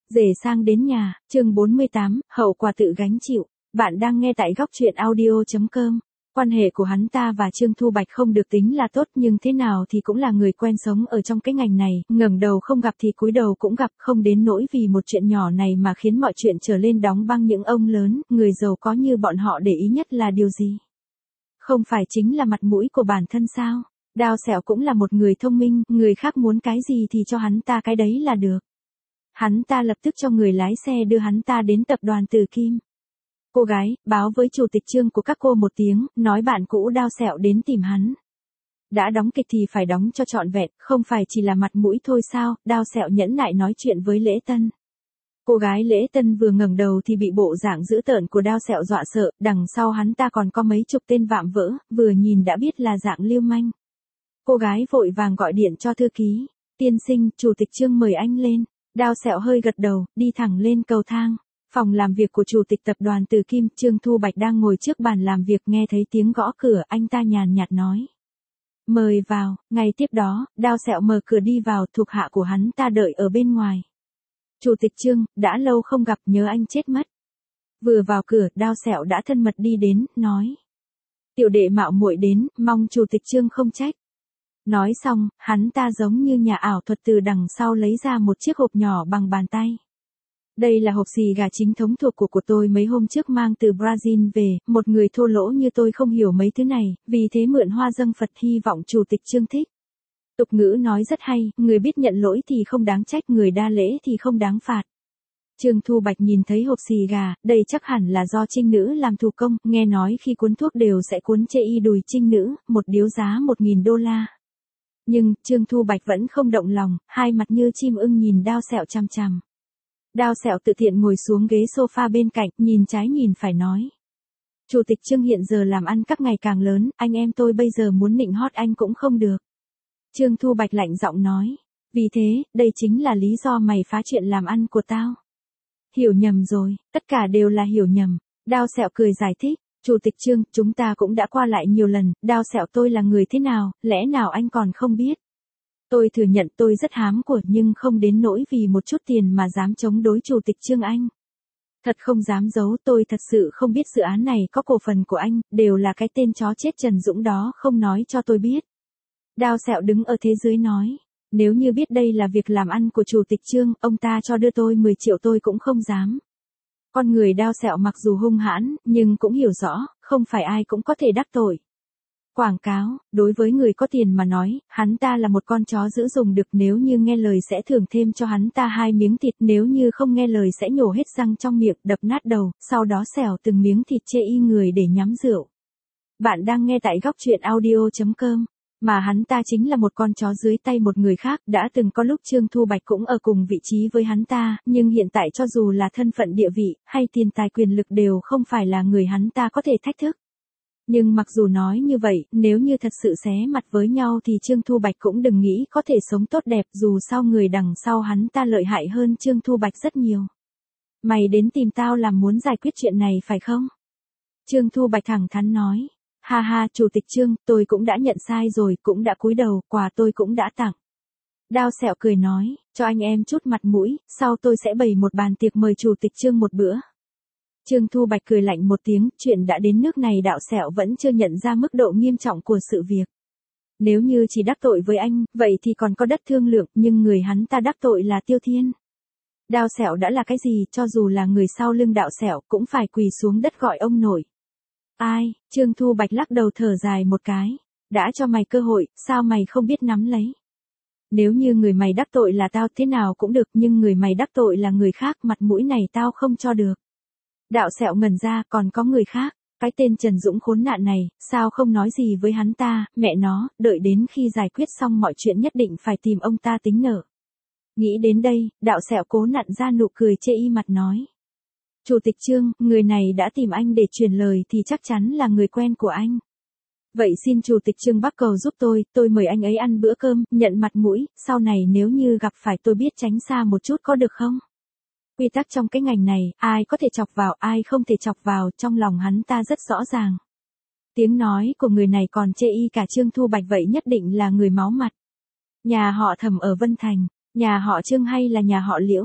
Rể sang đến nhà, chương 48, hậu quả tự gánh chịu. Bạn đang nghe tại góc truyện audio.com. Quan hệ của hắn ta và Trương Thu Bạch không được tính là tốt, nhưng thế nào thì cũng là người quen sống ở trong cái ngành này, ngẩng đầu không gặp thì cúi đầu cũng gặp, không đến nỗi vì một chuyện nhỏ này mà khiến mọi chuyện trở lên đóng băng. Những ông lớn, người giàu có như bọn họ để ý nhất là điều gì? Không phải chính là mặt mũi của bản thân sao? Đao Sẹo cũng là một người thông minh, người khác muốn cái gì thì cho hắn ta cái đấy là được. Hắn ta lập tức cho người lái xe đưa hắn ta đến tập đoàn Từ Kim. Cô gái, báo với chủ tịch Trương của các cô một tiếng, nói bạn cũ Đao Sẹo đến tìm hắn. Đã đóng kịch thì phải đóng cho trọn vẹn, không phải chỉ là mặt mũi thôi sao? Đao Sẹo nhẫn nại nói chuyện với Lễ Tân. Cô gái Lễ Tân vừa ngẩng đầu thì bị bộ dạng dữ tợn của Đao Sẹo dọa sợ, đằng sau hắn ta còn có mấy chục tên vạm vỡ, vừa nhìn đã biết là dạng lưu manh. Cô gái vội vàng gọi điện cho thư ký. Tiên sinh, chủ tịch Trương mời anh lên. Đao Sẹo hơi gật đầu, đi thẳng lên cầu thang. Phòng làm việc của chủ tịch tập đoàn Từ Kim, Trương Thu Bạch đang ngồi trước bàn làm việc, nghe thấy tiếng gõ cửa, anh ta nhàn nhạt nói. Mời vào. Ngay tiếp đó, Đao Sẹo mở cửa đi vào, thuộc hạ của hắn ta đợi ở bên ngoài. Chủ tịch Trương, đã lâu không gặp, nhớ anh chết mất. Vừa vào cửa, Đao Sẹo đã thân mật đi đến, nói. Tiểu đệ mạo muội đến, mong chủ tịch Trương không trách. Nói xong, hắn ta giống như nhà ảo thuật từ đằng sau lấy ra một chiếc hộp nhỏ bằng bàn tay. Đây là hộp xì gà chính thống thuộc của tôi mấy hôm trước mang từ Brazil về, một người thô lỗ như tôi không hiểu mấy thứ này, vì thế mượn hoa dâng Phật, hy vọng chủ tịch Trương thích. Tục ngữ nói rất hay, người biết nhận lỗi thì không đáng trách, người đa lễ thì không đáng phạt. Trương Thu Bạch nhìn thấy hộp xì gà, đây chắc hẳn là do trinh nữ làm thủ công, nghe nói khi cuốn thuốc đều sẽ cuốn chê y đùi trinh nữ, một điếu giá $1.000. Nhưng, Trương Thu Bạch vẫn không động lòng, hai mặt như chim ưng nhìn Đao Sẹo chằm chằm. Đao Sẹo tự tiện ngồi xuống ghế sofa bên cạnh, nhìn trái nhìn phải nói. Chủ tịch Trương hiện giờ làm ăn các ngày càng lớn, anh em tôi bây giờ muốn nịnh hót anh cũng không được. Trương Thu Bạch lạnh giọng nói. Vì thế, đây chính là lý do mày phá chuyện làm ăn của tao. Hiểu nhầm rồi, tất cả đều là hiểu nhầm. Đao Sẹo cười giải thích. Chủ tịch Trương, chúng ta cũng đã qua lại nhiều lần, Đao Sẹo tôi là người thế nào, lẽ nào anh còn không biết? Tôi thừa nhận tôi rất hám của, nhưng không đến nỗi vì một chút tiền mà dám chống đối chủ tịch Trương anh. Thật không dám giấu, tôi thật sự không biết dự án này có cổ phần của anh, đều là cái tên chó chết Trần Dũng đó không nói cho tôi biết. Đao Sẹo đứng ở thế dưới nói. Nếu như biết đây là việc làm ăn của chủ tịch Trương, ông ta cho đưa tôi 10 triệu tôi cũng không dám. Con người Đao Sẹo mặc dù hung hãn, nhưng cũng hiểu rõ, không phải ai cũng có thể đắc tội. Quảng cáo, đối với người có tiền mà nói, hắn ta là một con chó dữ dùng được, nếu như nghe lời sẽ thưởng thêm cho hắn ta 2 miếng thịt, nếu như không nghe lời sẽ nhổ hết răng trong miệng, đập nát đầu, sau đó xẻo từng miếng thịt chê y người để nhắm rượu. Bạn đang nghe tại góc truyện audio.com. Mà hắn ta chính là một con chó dưới tay một người khác, đã từng có lúc Trương Thu Bạch cũng ở cùng vị trí với hắn ta, nhưng hiện tại cho dù là thân phận địa vị, hay tiền tài quyền lực đều không phải là người hắn ta có thể thách thức. Nhưng mặc dù nói như vậy, nếu như thật sự xé mặt với nhau thì Trương Thu Bạch cũng đừng nghĩ có thể sống tốt đẹp, dù sao người đằng sau hắn ta lợi hại hơn Trương Thu Bạch rất nhiều. Mày đến tìm tao làm muốn giải quyết chuyện này phải không? Trương Thu Bạch thẳng thắn nói. Ha ha, chủ tịch Trương, tôi cũng đã nhận sai rồi, cũng đã cúi đầu, quà tôi cũng đã tặng. Đao Sẹo cười nói, cho anh em chút mặt mũi, sau tôi sẽ bày một bàn tiệc mời chủ tịch Trương một bữa. Trương Thu Bạch cười lạnh một tiếng, chuyện đã đến nước này Đạo Sẹo vẫn chưa nhận ra mức độ nghiêm trọng của sự việc. Nếu như chỉ đắc tội với anh, vậy thì còn có đất thương lượng, nhưng người hắn ta đắc tội là Tiêu Thiên. Đao Sẹo đã là cái gì, cho dù là người sau lưng Đạo Sẹo cũng phải quỳ xuống đất gọi ông nội. Ai? Trương Thu Bạch lắc đầu thở dài một cái. Đã cho mày cơ hội, sao mày không biết nắm lấy? Nếu như người mày đắc tội là tao thế nào cũng được, nhưng người mày đắc tội là người khác, mặt mũi này tao không cho được. Đạo Sẹo ngẩn ra, còn có người khác, cái tên Trần Dũng khốn nạn này, sao không nói gì với hắn ta, mẹ nó, đợi đến khi giải quyết xong mọi chuyện nhất định phải tìm ông ta tính nợ. Nghĩ đến đây, Đạo Sẹo cố nặn ra nụ cười chê y mặt nói. Chủ tịch Trương, người này đã tìm anh để truyền lời thì chắc chắn là người quen của anh. Vậy xin chủ tịch Trương bắc cầu giúp tôi mời anh ấy ăn bữa cơm, nhận mặt mũi, sau này nếu như gặp phải tôi biết tránh xa một chút có được không? Quy tắc trong cái ngành này, ai có thể chọc vào, ai không thể chọc vào, trong lòng hắn ta rất rõ ràng. Tiếng nói của người này còn chê y cả Trương Thu Bạch, vậy nhất định là người máu mặt. Nhà họ Thẩm ở Vân Thành, nhà họ Trương hay là nhà họ Liễu?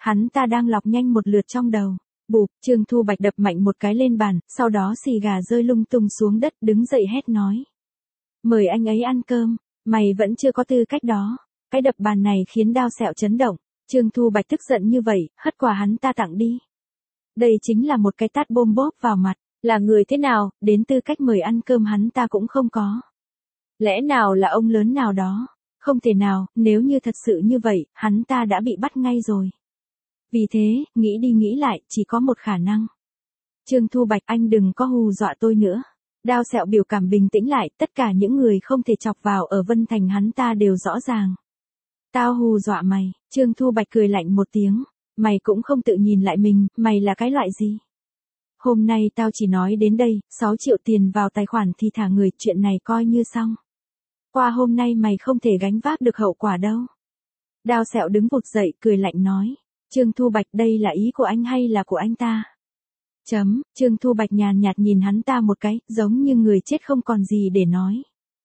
Hắn ta đang lọc nhanh một lượt trong đầu. Bụp, Trương Thu Bạch đập mạnh một cái lên bàn, sau đó xì gà rơi lung tung xuống đất, đứng dậy hét nói. Mời anh ấy ăn cơm, mày vẫn chưa có tư cách đó. Cái đập bàn này khiến Đao Sẹo chấn động. Trương Thu Bạch tức giận như vậy, hất quà hắn ta tặng đi. Đây chính là một cái tát bôm bốp vào mặt, là người thế nào, đến tư cách mời ăn cơm hắn ta cũng không có. Lẽ nào là ông lớn nào đó? Không thể nào, nếu như thật sự như vậy, hắn ta đã bị bắt ngay rồi. Vì thế, nghĩ đi nghĩ lại, chỉ có một khả năng. Trương Thu Bạch, anh đừng có hù dọa tôi nữa. Đao Sẹo biểu cảm bình tĩnh lại, tất cả những người không thể chọc vào ở Vân Thành hắn ta đều rõ ràng. Tao hù dọa mày, Trương Thu Bạch cười lạnh một tiếng. Mày cũng không tự nhìn lại mình, mày là cái loại gì? Hôm nay tao chỉ nói đến đây, 6 triệu tiền vào tài khoản thì thả người, chuyện này coi như xong. Qua hôm nay mày không thể gánh vác được hậu quả đâu. Đao Sẹo đứng vụt dậy, cười lạnh nói. Trương Thu Bạch, đây là ý của anh hay là của anh ta? Trương Thu Bạch nhàn nhạt nhìn hắn ta một cái, giống như người chết không còn gì để nói.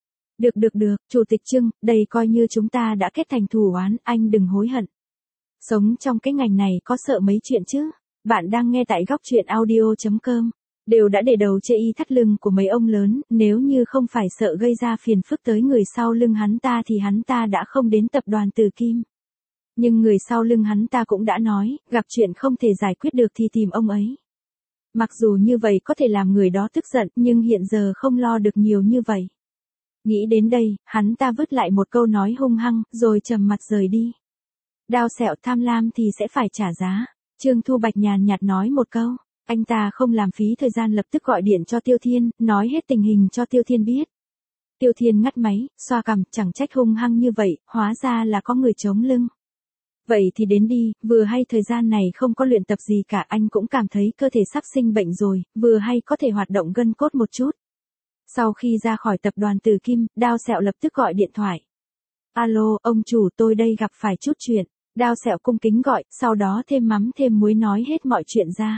Được, Chủ tịch Trương, đây coi như chúng ta đã kết thành thù oán, anh đừng hối hận. Sống trong cái ngành này có sợ mấy chuyện chứ? Bạn đang nghe tại góc truyện audio.com. Đều đã để đầu chê y thắt lưng của mấy ông lớn, nếu như không phải sợ gây ra phiền phức tới người sau lưng hắn ta thì hắn ta đã không đến tập đoàn Từ Kim. Nhưng người sau lưng hắn ta cũng đã nói, gặp chuyện không thể giải quyết được thì tìm ông ấy. Mặc dù như vậy có thể làm người đó tức giận, nhưng hiện giờ không lo được nhiều như vậy. Nghĩ đến đây, hắn ta vứt lại một câu nói hung hăng, rồi trầm mặt rời đi. Đao Sẹo, tham lam thì sẽ phải trả giá. Trương Thu Bạch nhàn nhạt nói một câu. Anh ta không làm phí thời gian lập tức gọi điện cho Tiêu Thiên, nói hết tình hình cho Tiêu Thiên biết. Tiêu Thiên ngắt máy, xoa cằm, chẳng trách hung hăng như vậy, hóa ra là có người chống lưng. Vậy thì đến đi, vừa hay thời gian này không có luyện tập gì cả, anh cũng cảm thấy cơ thể sắp sinh bệnh rồi, vừa hay có thể hoạt động gân cốt một chút. Sau khi ra khỏi tập đoàn Từ Kim, Đao Sẹo lập tức gọi điện thoại. Alo, ông chủ, tôi đây gặp phải chút chuyện. Đao Sẹo cung kính gọi, sau đó thêm mắm thêm muối nói hết mọi chuyện ra.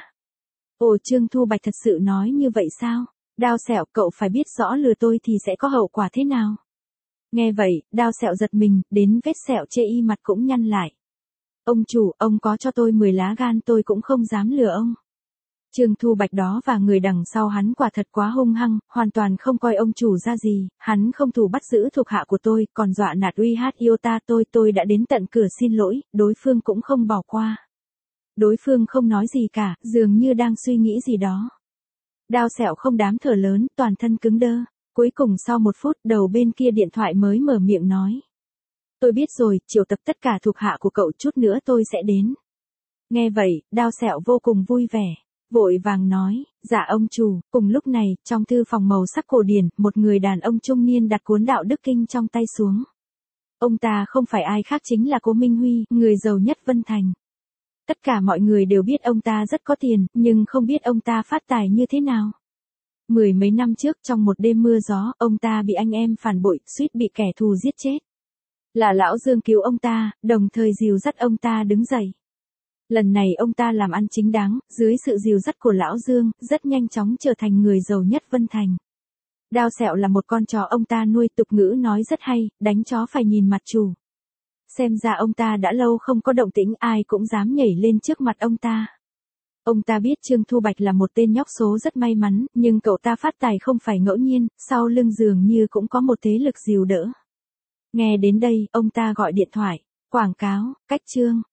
Ồ, Trương Thu Bạch thật sự nói như vậy sao? Đao Sẹo, cậu phải biết rõ lừa tôi thì sẽ có hậu quả thế nào? Nghe vậy, Đao Sẹo giật mình, đến vết sẹo chê y mặt cũng nhăn lại. Ông chủ, ông có cho tôi 10 lá gan tôi cũng không dám lừa ông. Trương Thu Bạch đó và người đằng sau hắn quả thật quá hung hăng, hoàn toàn không coi ông chủ ra gì, hắn không thủ bắt giữ thuộc hạ của tôi, còn dọa nạt uy hát Iota tôi đã đến tận cửa xin lỗi, đối phương cũng không bỏ qua. Đối phương không nói gì cả, dường như đang suy nghĩ gì đó. Đao Sẹo không dám thở lớn, toàn thân cứng đơ. Cuối cùng sau 1 phút, đầu bên kia điện thoại mới mở miệng nói. Tôi biết rồi, triệu tập tất cả thuộc hạ của cậu, chút nữa tôi sẽ đến. Nghe vậy, Đao Sẹo vô cùng vui vẻ. Vội vàng nói, dạ ông chủ. Cùng lúc này, trong thư phòng màu sắc cổ điển, một người đàn ông trung niên đặt cuốn đạo đức kinh trong tay xuống. Ông ta không phải ai khác chính là Cố Minh Huy, người giàu nhất Vân Thành. Tất cả mọi người đều biết ông ta rất có tiền, nhưng không biết ông ta phát tài như thế nào. 10 mấy năm trước, trong một đêm mưa gió, ông ta bị anh em phản bội, suýt bị kẻ thù giết chết. Là Lão Dương cứu ông ta, đồng thời dìu dắt ông ta đứng dậy. Lần này ông ta làm ăn chính đáng, dưới sự dìu dắt của Lão Dương, rất nhanh chóng trở thành người giàu nhất Vân Thành. Đao Sẹo là một con chó ông ta nuôi, tục ngữ nói rất hay, đánh chó phải nhìn mặt chủ. Xem ra ông ta đã lâu không có động tĩnh, ai cũng dám nhảy lên trước mặt ông ta. Ông ta biết Trương Thu Bạch là một tên nhóc số rất may mắn, nhưng cậu ta phát tài không phải ngẫu nhiên, sau lưng dường như cũng có một thế lực dìu đỡ. Nghe đến đây, ông ta gọi điện thoại, quảng cáo, cách Trương